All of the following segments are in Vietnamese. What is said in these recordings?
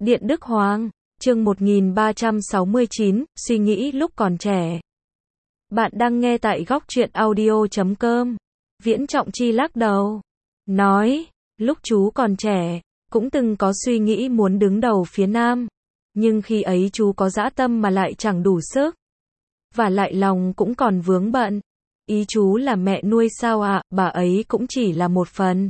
Điện Đức Hoàng, chương 1369, suy nghĩ lúc còn trẻ. Bạn đang nghe tại góc truyện audio.com. Viễn Trọng Chi lắc đầu, nói, lúc chú còn trẻ, cũng từng có suy nghĩ muốn đứng đầu phía Nam. Nhưng khi ấy chú có dã tâm mà lại chẳng đủ sức. Và lại lòng cũng còn vướng bận. Ý chú là mẹ nuôi sao ạ, bà ấy cũng chỉ là một phần.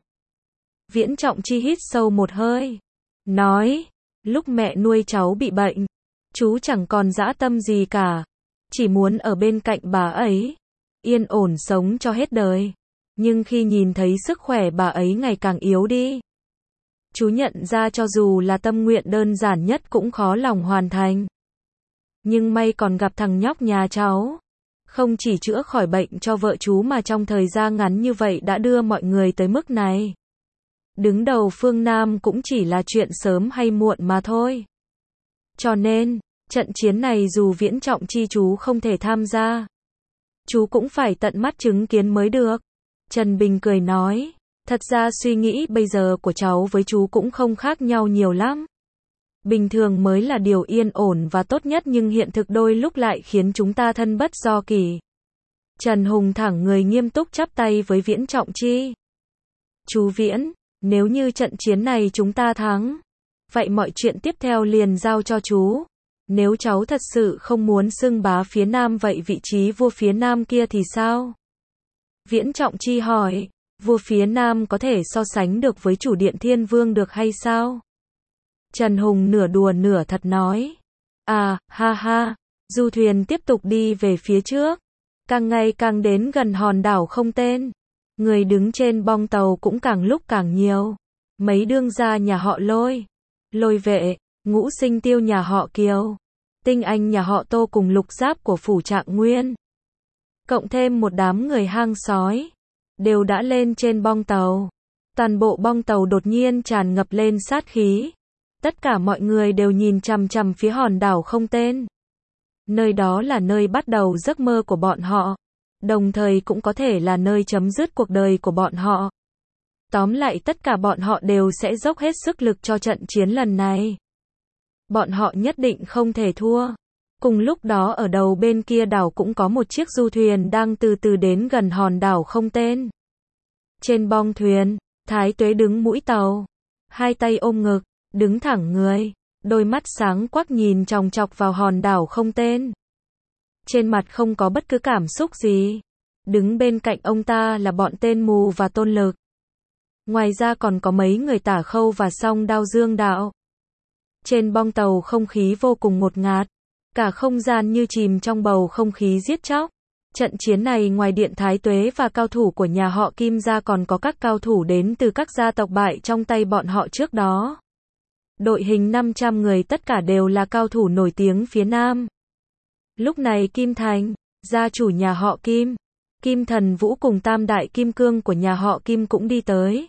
Viễn Trọng Chi hít sâu một hơi, nói, lúc mẹ nuôi cháu bị bệnh, chú chẳng còn dã tâm gì cả. Chỉ muốn ở bên cạnh bà ấy, yên ổn sống cho hết đời. Nhưng khi nhìn thấy sức khỏe bà ấy ngày càng yếu đi, chú nhận ra cho dù là tâm nguyện đơn giản nhất cũng khó lòng hoàn thành. Nhưng may còn gặp thằng nhóc nhà cháu. Không chỉ chữa khỏi bệnh cho vợ chú mà trong thời gian ngắn như vậy đã đưa mọi người tới mức này. Đứng đầu phương Nam cũng chỉ là chuyện sớm hay muộn mà thôi. Cho nên, trận chiến này dù Viễn Trọng Chi chú không thể tham gia, chú cũng phải tận mắt chứng kiến mới được. Trần Bình cười nói, thật ra suy nghĩ bây giờ của cháu với chú cũng không khác nhau nhiều lắm. Bình thường mới là điều yên ổn và tốt nhất nhưng hiện thực đôi lúc lại khiến chúng ta thân bất do kỷ. Trần Hùng thẳng người nghiêm túc chắp tay với Viễn Trọng Chi. Chú Viễn, nếu như trận chiến này chúng ta thắng, vậy mọi chuyện tiếp theo liền giao cho chú. Nếu cháu thật sự không muốn xưng bá phía Nam vậy vị trí vua phía Nam kia thì sao? Viễn Trọng Chi hỏi, vua phía Nam có thể so sánh được với chủ điện Thiên Vương được hay sao? Trần Hùng nửa đùa nửa thật nói, à, ha ha, du thuyền tiếp tục đi về phía trước, càng ngày càng đến gần hòn đảo không tên. Người đứng trên bong tàu cũng càng lúc càng nhiều. Mấy đương gia nhà họ Lôi, Lôi Vệ, Ngũ Sinh Tiêu nhà họ Kiều, Tinh Anh nhà họ Tô cùng Lục Giáp của phủ Trạng Nguyên, cộng thêm một đám người hang sói, đều đã lên trên bong tàu. Toàn bộ bong tàu đột nhiên tràn ngập lên sát khí. Tất cả mọi người đều nhìn chằm chằm phía hòn đảo không tên. Nơi đó là nơi bắt đầu giấc mơ của bọn họ, đồng thời cũng có thể là nơi chấm dứt cuộc đời của bọn họ. Tóm lại tất cả bọn họ đều sẽ dốc hết sức lực cho trận chiến lần này. Bọn họ nhất định không thể thua. Cùng lúc đó ở đầu bên kia đảo cũng có một chiếc du thuyền đang từ từ đến gần hòn đảo không tên. Trên bong thuyền, Thái Tuế đứng mũi tàu, hai tay ôm ngực, đứng thẳng người, đôi mắt sáng quắc nhìn chòng chọc vào hòn đảo không tên. Trên mặt không có bất cứ cảm xúc gì. Đứng bên cạnh ông ta là bọn tên mù và Tôn Lực. Ngoài ra còn có mấy người Tả Khâu và Song Đao Dương Đạo. Trên bong tàu không khí vô cùng ngột ngạt. Cả không gian như chìm trong bầu không khí giết chóc. Trận chiến này ngoài Điện Thái Tuế và cao thủ của nhà họ Kim ra còn có các cao thủ đến từ các gia tộc bại trong tay bọn họ trước đó. Đội hình 500 người tất cả đều là cao thủ nổi tiếng phía Nam. Lúc này Kim Thành, gia chủ nhà họ Kim, Kim Thần Vũ cùng tam đại kim cương của nhà họ Kim cũng đi tới.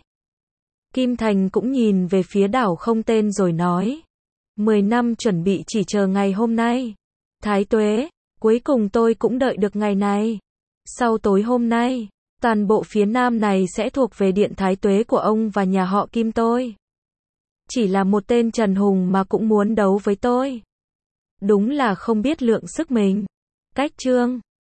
Kim Thành cũng nhìn về phía đảo không tên rồi nói, 10 năm chuẩn bị chỉ chờ ngày hôm nay. Thái Tuế, cuối cùng tôi cũng đợi được ngày này. Sau tối hôm nay, toàn bộ phía Nam này sẽ thuộc về Điện Thái Tuế của ông và nhà họ Kim tôi. Chỉ là một tên Trần Hùng mà cũng muốn đấu với tôi. Đúng là không biết lượng sức mình. Cách chương